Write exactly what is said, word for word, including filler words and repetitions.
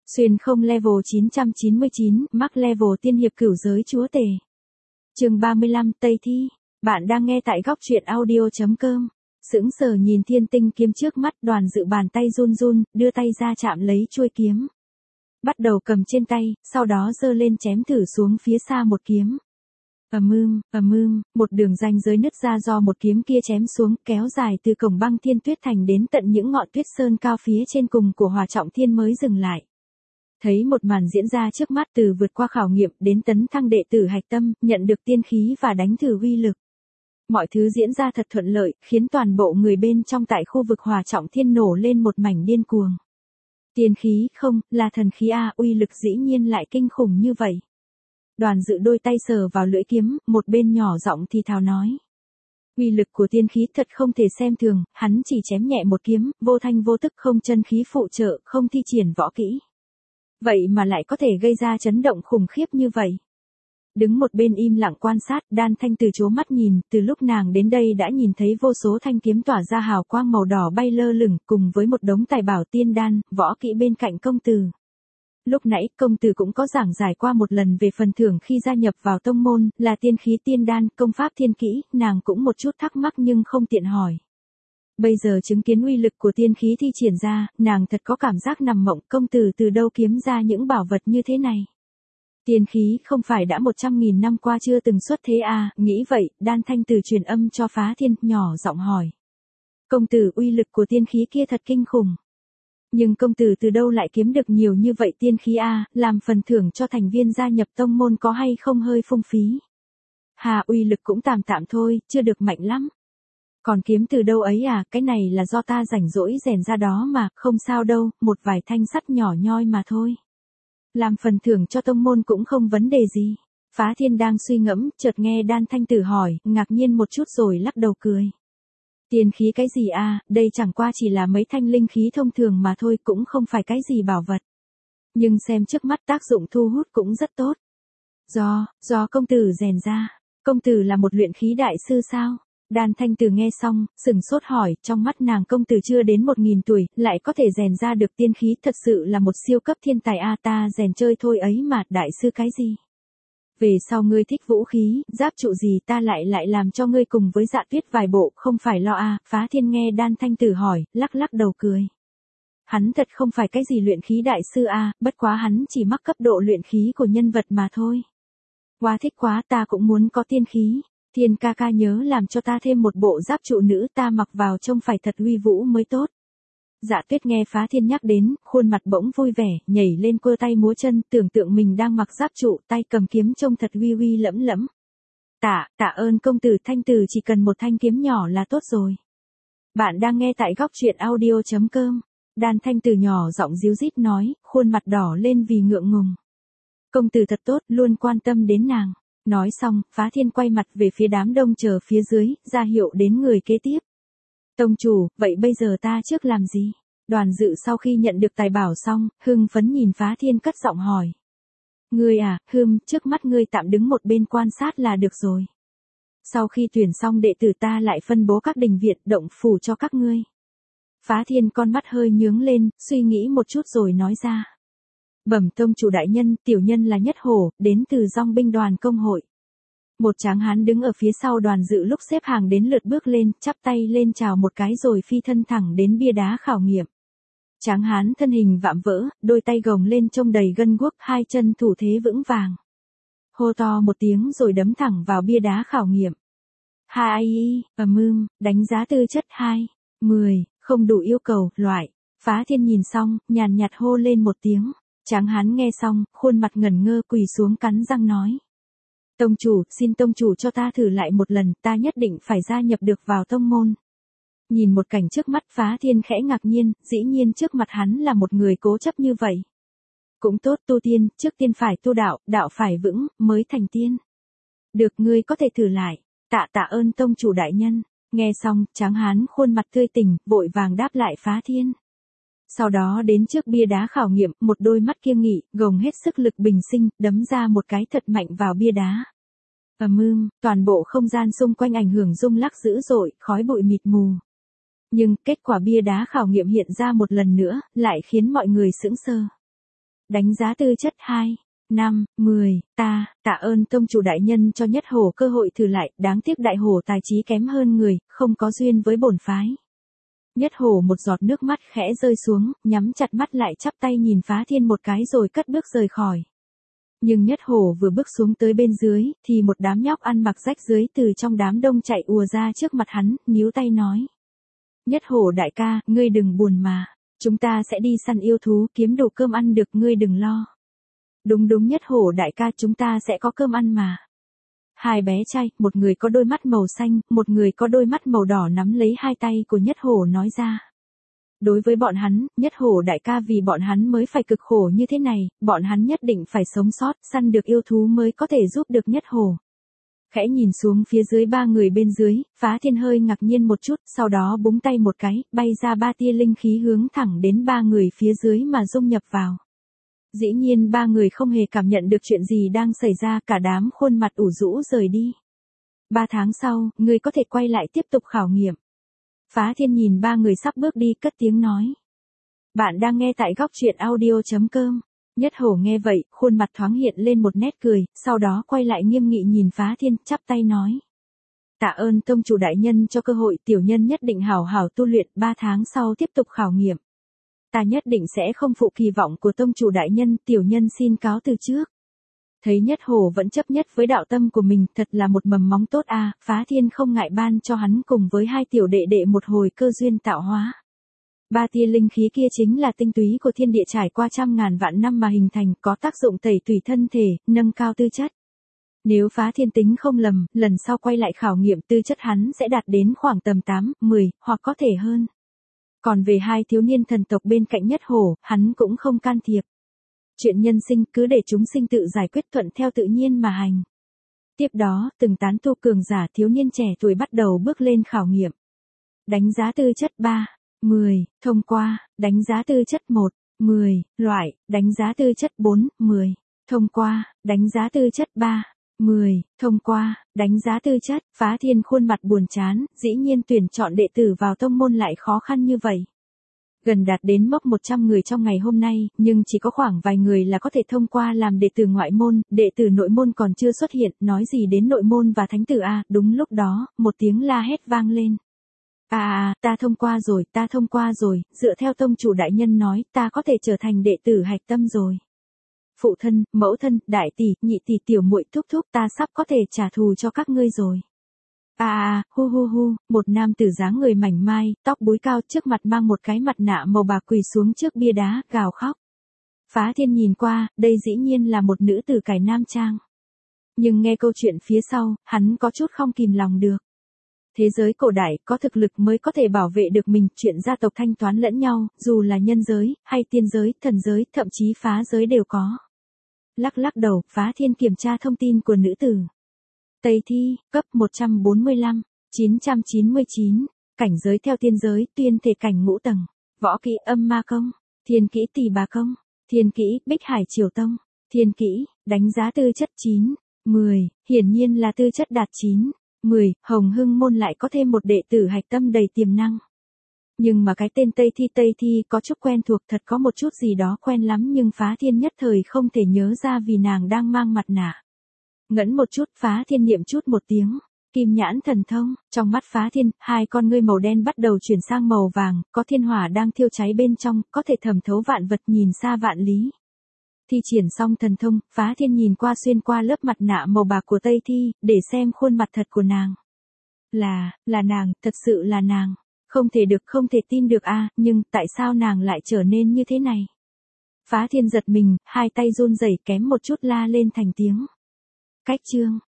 Xuyên không level chín trăm chín mươi chín, mắc level tiên hiệp cửu giới chúa tể. Chương ba mươi lăm, Tây Thi. Bạn đang nghe tại góc truyện audio.com. Sững sờ nhìn thiên tinh kiếm trước mắt, Đoàn Dự bàn tay run run, đưa tay ra chạm lấy chuôi kiếm. Bắt đầu cầm trên tay, sau đó giơ lên chém thử xuống phía xa một kiếm. Ầm ưm, ầm ưm, một đường ranh giới nứt ra do một kiếm kia chém xuống, kéo dài từ cổng Băng Thiên Tuyết Thành đến tận những ngọn tuyết sơn cao phía trên cùng của Hỏa Trọng Thiên mới dừng lại. Thấy một màn diễn ra trước mắt, từ vượt qua khảo nghiệm đến tấn thăng đệ tử hạch tâm, nhận được tiên khí và đánh thử uy lực. Mọi thứ diễn ra thật thuận lợi, khiến toàn bộ người bên trong tại khu vực Hỏa Trọng Thiên nổ lên một mảnh điên cuồng. Tiên khí không, là thần khí a, uy lực dĩ nhiên lại kinh khủng như vậy. Đoàn Dự đôi tay sờ vào lưỡi kiếm, một bên nhỏ giọng thì thào nói. Uy lực của tiên khí thật không thể xem thường, hắn chỉ chém nhẹ một kiếm, vô thanh vô tức, không chân khí phụ trợ, không thi triển võ kỹ. Vậy mà lại có thể gây ra chấn động khủng khiếp như vậy. Đứng một bên im lặng quan sát, Đan Thanh từ chố mắt nhìn, từ lúc nàng đến đây đã nhìn thấy vô số thanh kiếm tỏa ra hào quang màu đỏ bay lơ lửng, cùng với một đống tài bảo tiên đan, võ kỹ bên cạnh công tử. Lúc nãy, công tử cũng có giảng giải qua một lần về phần thưởng khi gia nhập vào tông môn, là tiên khí tiên đan, công pháp thiên kỹ, nàng cũng một chút thắc mắc nhưng không tiện hỏi. Bây giờ chứng kiến uy lực của tiên khí thi triển ra, nàng thật có cảm giác nằm mộng, công tử từ đâu kiếm ra những bảo vật như thế này. Tiên khí không phải đã một trăm nghìn năm qua chưa từng xuất thế à, nghĩ vậy, Đan Thanh từ truyền âm cho Phá Thiên, nhỏ giọng hỏi. Công tử, uy lực của tiên khí kia thật kinh khủng. Nhưng công tử từ đâu lại kiếm được nhiều như vậy tiên khí a, làm phần thưởng cho thành viên gia nhập tông môn có hay không hơi phung phí. Hà, uy lực cũng tạm tạm thôi, chưa được mạnh lắm. Còn kiếm từ đâu ấy à, cái này là do ta rảnh rỗi rèn ra đó mà, không sao đâu, một vài thanh sắt nhỏ nhoi mà thôi. Làm phần thưởng cho tông môn cũng không vấn đề gì. Phá Thiên đang suy ngẫm, chợt nghe Đan Thanh Tử hỏi, ngạc nhiên một chút rồi lắc đầu cười. Tiên khí cái gì à, đây chẳng qua chỉ là mấy thanh linh khí thông thường mà thôi, cũng không phải cái gì bảo vật. Nhưng xem trước mắt tác dụng thu hút cũng rất tốt. Do, do công tử rèn ra, công tử là một luyện khí đại sư sao? Đan Thanh Tử nghe xong, sừng sốt hỏi, trong mắt nàng công tử chưa đến một nghìn tuổi, lại có thể rèn ra được tiên khí, thật sự là một siêu cấp thiên tài a, ta rèn chơi thôi ấy mà, đại sư cái gì? Về sau ngươi thích vũ khí, giáp trụ gì ta lại lại làm cho ngươi cùng với Dạ Tuyết vài bộ, không phải lo à, Phá Thiên nghe Đan Thanh Tử hỏi, lắc lắc đầu cười. Hắn thật không phải cái gì luyện khí đại sư à, bất quá hắn chỉ mắc cấp độ luyện khí của nhân vật mà thôi. Quá thích quá, ta cũng muốn có tiên khí. Thiên ca ca nhớ làm cho ta thêm một bộ giáp trụ nữ, ta mặc vào trông phải thật uy vũ mới tốt. Dạ Tuyết nghe Phá Thiên nhắc đến, khuôn mặt bỗng vui vẻ, nhảy lên cơ tay múa chân, tưởng tượng mình đang mặc giáp trụ, tay cầm kiếm trông thật uy uy lẫm lẫm. Tạ, tạ ơn công tử, Thanh Tử chỉ cần một thanh kiếm nhỏ là tốt rồi. Bạn đang nghe tại góc truyện audio.com. Đan Thanh Tử nhỏ giọng díu dít nói, khuôn mặt đỏ lên vì ngượng ngùng. Công tử thật tốt, luôn quan tâm đến nàng. Nói xong, Phá Thiên quay mặt về phía đám đông chờ phía dưới, ra hiệu đến người kế tiếp. Tông chủ, vậy bây giờ ta trước làm gì? Đoàn Dự sau khi nhận được tài bảo xong, hưng phấn nhìn Phá Thiên cất giọng hỏi. Ngươi à, hừm, trước mắt ngươi tạm đứng một bên quan sát là được rồi. Sau khi tuyển xong đệ tử ta lại phân bố các đình viện động phủ cho các ngươi. Phá Thiên con mắt hơi nhướng lên, suy nghĩ một chút rồi nói ra. Bẩm tông chủ đại nhân, tiểu nhân là Nhất Hổ, đến từ Dong binh đoàn công hội. Một tráng hán đứng ở phía sau Đoàn Dự lúc xếp hàng đến lượt bước lên, chắp tay lên chào một cái rồi phi thân thẳng đến bia đá khảo nghiệm. Tráng hán thân hình vạm vỡ, đôi tay gồng lên trông đầy gân guốc, hai chân thủ thế vững vàng. Hô to một tiếng rồi đấm thẳng vào bia đá khảo nghiệm. Hai, ầm ưm, đánh giá tư chất hai, mười, không đủ yêu cầu, loại. Phá Thiên nhìn xong, nhàn nhạt hô lên một tiếng. Tráng hán nghe xong, khuôn mặt ngẩn ngơ quỳ xuống cắn răng nói. Tông chủ, xin tông chủ cho ta thử lại một lần, ta nhất định phải gia nhập được vào tông môn. Nhìn một cảnh trước mắt, Phá Thiên khẽ ngạc nhiên, dĩ nhiên trước mặt hắn là một người cố chấp như vậy. Cũng tốt, tu tiên, trước tiên phải tu đạo, đạo phải vững, mới thành tiên. Được, ngươi có thể thử lại, tạ tạ ơn tông chủ đại nhân. Nghe xong, tráng hán khuôn mặt tươi tỉnh, vội vàng đáp lại Phá Thiên. Sau đó đến trước bia đá khảo nghiệm, một đôi mắt kiêng nghị, gồng hết sức lực bình sinh, đấm ra một cái thật mạnh vào bia đá. Ầm ưm, toàn bộ không gian xung quanh ảnh hưởng rung lắc dữ dội, khói bụi mịt mù. Nhưng kết quả bia đá khảo nghiệm hiện ra một lần nữa, lại khiến mọi người sững sờ. Đánh giá tư chất hai, năm, mười, ta, tạ ơn tông chủ đại nhân cho Nhất Hổ cơ hội thử lại, đáng tiếc đại hổ tài trí kém hơn người, không có duyên với bổn phái. Nhất Hổ một giọt nước mắt khẽ rơi xuống, nhắm chặt mắt lại chắp tay nhìn Phá Thiên một cái rồi cất bước rời khỏi. Nhưng Nhất Hổ vừa bước xuống tới bên dưới, thì một đám nhóc ăn mặc rách rưới từ trong đám đông chạy ùa ra trước mặt hắn, níu tay nói. Nhất Hổ đại ca, ngươi đừng buồn mà. Chúng ta sẽ đi săn yêu thú kiếm đủ cơm ăn được, ngươi đừng lo. Đúng đúng Nhất Hổ đại ca, chúng ta sẽ có cơm ăn mà. Hai bé trai, một người có đôi mắt màu xanh, một người có đôi mắt màu đỏ nắm lấy hai tay của Nhất Hổ nói ra. Đối với bọn hắn, Nhất Hổ đại ca vì bọn hắn mới phải cực khổ như thế này, bọn hắn nhất định phải sống sót, săn được yêu thú mới có thể giúp được Nhất Hổ. Khẽ nhìn xuống phía dưới ba người bên dưới, Phá Thiên hơi ngạc nhiên một chút, sau đó búng tay một cái, bay ra ba tia linh khí hướng thẳng đến ba người phía dưới mà dung nhập vào. Dĩ nhiên ba người không hề cảm nhận được chuyện gì đang xảy ra, cả đám khuôn mặt ủ rũ rời đi. Ba tháng sau, người có thể quay lại tiếp tục khảo nghiệm. Phá Thiên nhìn ba người sắp bước đi cất tiếng nói. Bạn đang nghe tại góc truyện audio chấm com. Nhất Hổ nghe vậy, khuôn mặt thoáng hiện lên một nét cười, sau đó quay lại nghiêm nghị nhìn Phá Thiên, chắp tay nói. Tạ ơn tông chủ đại nhân cho cơ hội, tiểu nhân nhất định hảo hảo tu luyện, ba tháng sau tiếp tục khảo nghiệm. Ta nhất định sẽ không phụ kỳ vọng của tông chủ đại nhân, tiểu nhân xin cáo từ trước. Thấy Nhất Hổ vẫn chấp nhất với đạo tâm của mình, thật là một mầm móng tốt a, à, Phá Thiên không ngại ban cho hắn cùng với hai tiểu đệ đệ một hồi cơ duyên tạo hóa. Ba tia linh khí kia chính là tinh túy của thiên địa trải qua trăm ngàn vạn năm mà hình thành, có tác dụng tẩy tủy thân thể, nâng cao tư chất. Nếu Phá Thiên tính không lầm, lần sau quay lại khảo nghiệm tư chất hắn sẽ đạt đến khoảng tầm tám, mười, hoặc có thể hơn. Còn về hai thiếu niên thần tộc bên cạnh Nhất Hổ, hắn cũng không can thiệp. Chuyện nhân sinh cứ để chúng sinh tự giải quyết, thuận theo tự nhiên mà hành. Tiếp đó, từng tán tu cường giả thiếu niên trẻ tuổi bắt đầu bước lên khảo nghiệm. Đánh giá tư chất ba, mười, thông qua, đánh giá tư chất một, mười, loại, đánh giá tư chất bốn, mười, thông qua, đánh giá tư chất ba, mười, thông qua, đánh giá tư chất. Phá Thiên khuôn mặt buồn chán, dĩ nhiên tuyển chọn đệ tử vào tông môn lại khó khăn như vậy. Gần đạt đến mốc một trăm người trong ngày hôm nay, nhưng chỉ có khoảng vài người là có thể thông qua làm đệ tử ngoại môn, đệ tử nội môn còn chưa xuất hiện, nói gì đến nội môn và thánh tử a. Đúng lúc đó, một tiếng la hét vang lên. À à, ta thông qua rồi, ta thông qua rồi, dựa theo tông chủ đại nhân nói, ta có thể trở thành đệ tử hạch tâm rồi. Phụ thân, mẫu thân, đại tỷ, nhị tỷ, tiểu muội, thúc thúc, ta sắp có thể trả thù cho các ngươi rồi. À à, hu hu hu, một nam tử dáng người mảnh mai, tóc búi cao, trước mặt mang một cái mặt nạ màu bạc quỳ xuống trước bia đá, gào khóc. Phá Thiên nhìn qua, đây dĩ nhiên là một nữ tử cải nam trang. Nhưng nghe câu chuyện phía sau, hắn có chút không kìm lòng được. Thế giới cổ đại, có thực lực mới có thể bảo vệ được mình, chuyện gia tộc thanh toán lẫn nhau, dù là nhân giới, hay tiên giới, thần giới, thậm chí phá giới đều có. Lắc lắc đầu, Phá Thiên kiểm tra thông tin của nữ tử. Tây thi, cấp một trăm bốn mươi lăm, chín trăm chín mươi chín, cảnh giới theo tiên giới, tuyên thể cảnh ngũ tầng, võ kỹ âm ma công, thiên kỹ tỳ bà công, thiên kỹ bích hải triều tông, thiên kỹ, đánh giá tư chất chín, mười, hiển nhiên là tư chất đạt chín, mười, Hồng Hưng môn lại có thêm một đệ tử hạch tâm đầy tiềm năng. Nhưng mà cái tên Tây Thi Tây Thi có chút quen thuộc, thật có một chút gì đó quen lắm, nhưng Phá Thiên nhất thời không thể nhớ ra vì nàng đang mang mặt nạ. Ngẫm một chút, Phá Thiên niệm chút một tiếng, kim nhãn thần thông, trong mắt Phá Thiên, hai con ngươi màu đen bắt đầu chuyển sang màu vàng, có thiên hỏa đang thiêu cháy bên trong, có thể thẩm thấu vạn vật, nhìn xa vạn lý. Thi triển xong thần thông, Phá Thiên nhìn qua xuyên qua lớp mặt nạ màu bạc của Tây Thi, để xem khuôn mặt thật của nàng. Là, là nàng, thật sự là nàng. Không thể được, không thể tin được a, nhưng tại sao nàng lại trở nên như thế này? Phá Thiên giật mình, hai tay run rẩy kém một chút la lên thành tiếng. Cách chương